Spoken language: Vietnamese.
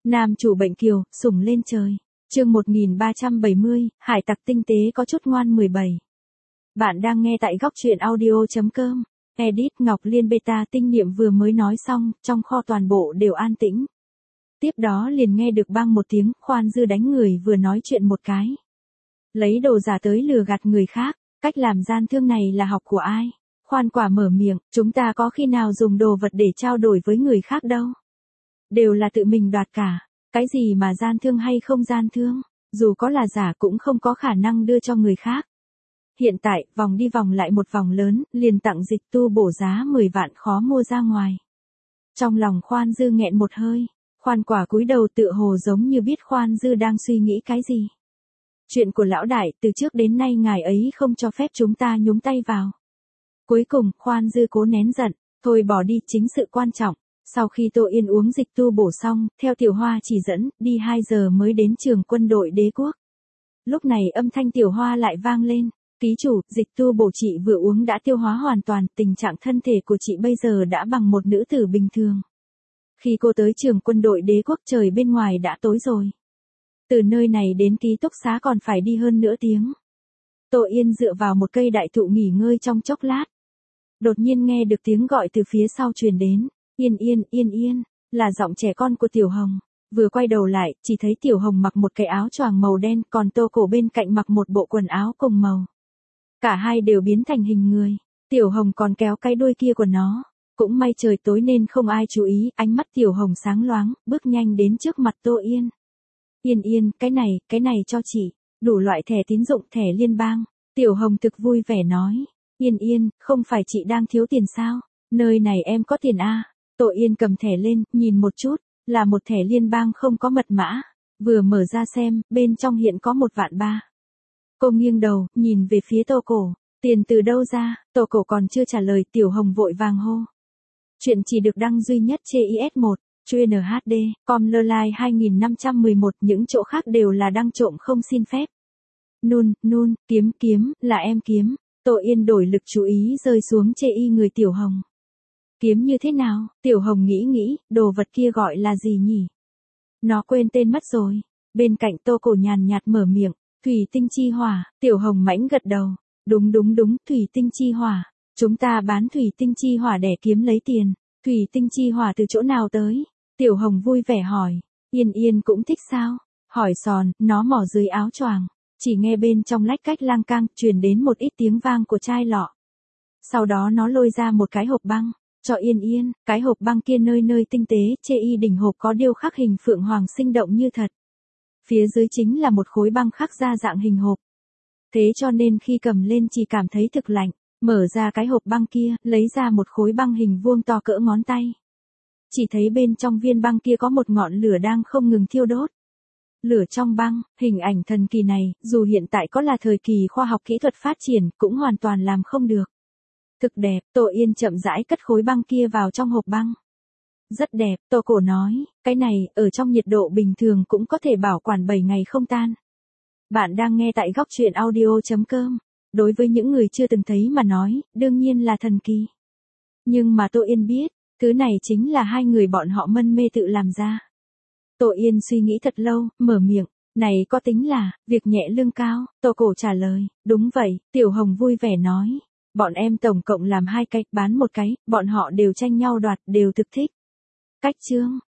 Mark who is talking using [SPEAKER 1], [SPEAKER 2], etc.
[SPEAKER 1] Nam chủ bệnh kiều, sủng lên trời. Chương 1370, hải tặc tinh tế có chút ngoan 17. Bạn đang nghe tại góc truyện audio.com. Edit Ngọc Liên beta tinh niệm vừa mới nói xong, trong kho toàn bộ đều an tĩnh. Tiếp đó liền nghe được bang một tiếng, Khoan Dư đánh người vừa nói chuyện một cái. Lấy đồ giả tới lừa gạt người khác, cách làm gian thương này là học của ai? Khoan Quả mở miệng, chúng ta có khi nào dùng đồ vật để trao đổi với người khác đâu. Đều là tự mình đoạt cả, cái gì mà gian thương hay không gian thương, dù có là giả cũng không có khả năng đưa cho người khác. Hiện tại, vòng đi vòng lại một vòng lớn, liền tặng dịch tu bổ giá 10 vạn khó mua ra ngoài. Trong lòng Khoan Dư nghẹn một hơi, Khoan Quả cúi đầu tựa hồ giống như biết Khoan Dư đang suy nghĩ cái gì. Chuyện của lão đại, từ trước đến nay ngài ấy không cho phép chúng ta nhúng tay vào. Cuối cùng, Khoan Dư cố nén giận, thôi bỏ đi chính sự quan trọng. Sau khi Tô Yên uống dịch tu bổ xong, theo Tiểu Hoa chỉ dẫn, đi 2 giờ mới đến trường quân đội đế quốc. Lúc này âm thanh Tiểu Hoa lại vang lên. Ký chủ, dịch tu bổ chị vừa uống đã tiêu hóa hoàn toàn, tình trạng thân thể của chị bây giờ đã bằng một nữ tử bình thường. Khi cô tới trường quân đội đế quốc trời bên ngoài đã tối rồi. Từ nơi này đến ký túc xá còn phải đi hơn nửa tiếng. Tô Yên dựa vào một cây đại thụ nghỉ ngơi trong chốc lát. Đột nhiên nghe được tiếng gọi từ phía sau truyền đến. Yên yên, yên yên, là giọng trẻ con của Tiểu Hồng. Vừa quay đầu lại, chỉ thấy Tiểu Hồng mặc một cái áo choàng màu đen, còn Tô Cổ bên cạnh mặc một bộ quần áo cùng màu. Cả hai đều biến thành hình người. Tiểu Hồng còn kéo cái đuôi kia của nó. Cũng may trời tối nên không ai chú ý, ánh mắt Tiểu Hồng sáng loáng, bước nhanh đến trước mặt Tô Yên. Yên yên, cái này cho chị. Đủ loại thẻ tín dụng, thẻ liên bang. Tiểu Hồng thực vui vẻ nói. Yên yên, không phải chị đang thiếu tiền sao? Nơi này em có tiền à? Tô Yên cầm thẻ lên, nhìn một chút, là một thẻ liên bang không có mật mã. Vừa mở ra xem, bên trong hiện có 1.300.000. Cô nghiêng đầu, nhìn về phía Tô Cổ. Tiền từ đâu ra? Tô Cổ còn chưa trả lời, Tiểu Hồng vội vàng hô. Chuyện chỉ được đăng duy nhất trên IS1, chuyên HD, com Lolai 2511, những chỗ khác đều là đăng trộm không xin phép. Nun, kiếm, là em kiếm. Tô Yên đổi lực chú ý rơi xuống chê y người Tiểu Hồng. Kiếm như thế nào? Tiểu Hồng nghĩ, đồ vật kia gọi là gì nhỉ? Nó quên tên mất rồi. Bên cạnh Tô Cổ nhàn nhạt mở miệng. Thủy tinh chi hỏa. Tiểu Hồng mãnh gật đầu. Đúng, thủy tinh chi hỏa. Chúng ta bán thủy tinh chi hỏa để kiếm lấy tiền. Thủy tinh chi hỏa từ chỗ nào tới? Tiểu Hồng vui vẻ hỏi. Yên yên cũng thích sao? Hỏi sòn, nó mò dưới áo choàng. Chỉ nghe bên trong lách cách lang cang truyền đến một ít tiếng vang của chai lọ. Sau đó nó lôi ra một cái hộp băng. Cho yên yên, cái hộp băng kia nơi tinh tế, chê y đỉnh hộp có điêu khắc hình phượng hoàng sinh động như thật. Phía dưới chính là một khối băng khắc ra dạng hình hộp. Thế cho nên khi cầm lên chỉ cảm thấy thực lạnh, mở ra cái hộp băng kia, lấy ra một khối băng hình vuông to cỡ ngón tay. Chỉ thấy bên trong viên băng kia có một ngọn lửa đang không ngừng thiêu đốt. Lửa trong băng, hình ảnh thần kỳ này, dù hiện tại có là thời kỳ khoa học kỹ thuật phát triển, cũng hoàn toàn làm không được. Thực đẹp, Tô Yên chậm rãi cất khối băng kia vào trong hộp băng. Rất đẹp, Tô Cổ nói, cái này, ở trong nhiệt độ bình thường cũng có thể bảo quản 7 ngày không tan. Bạn đang nghe tại góc truyện audio.com. Đối với những người chưa từng thấy mà nói, đương nhiên là thần kỳ. Nhưng mà Tô Yên biết, thứ này chính là hai người bọn họ mân mê tự làm ra. Tô Yên suy nghĩ thật lâu, mở miệng, này có tính là, việc nhẹ lương cao, Tô Cổ trả lời, đúng vậy, Tiểu Hồng vui vẻ nói. Bọn em tổng cộng làm 2 cái, bán một cái, bọn họ đều tranh nhau đoạt, đều thực thích. Cách chương,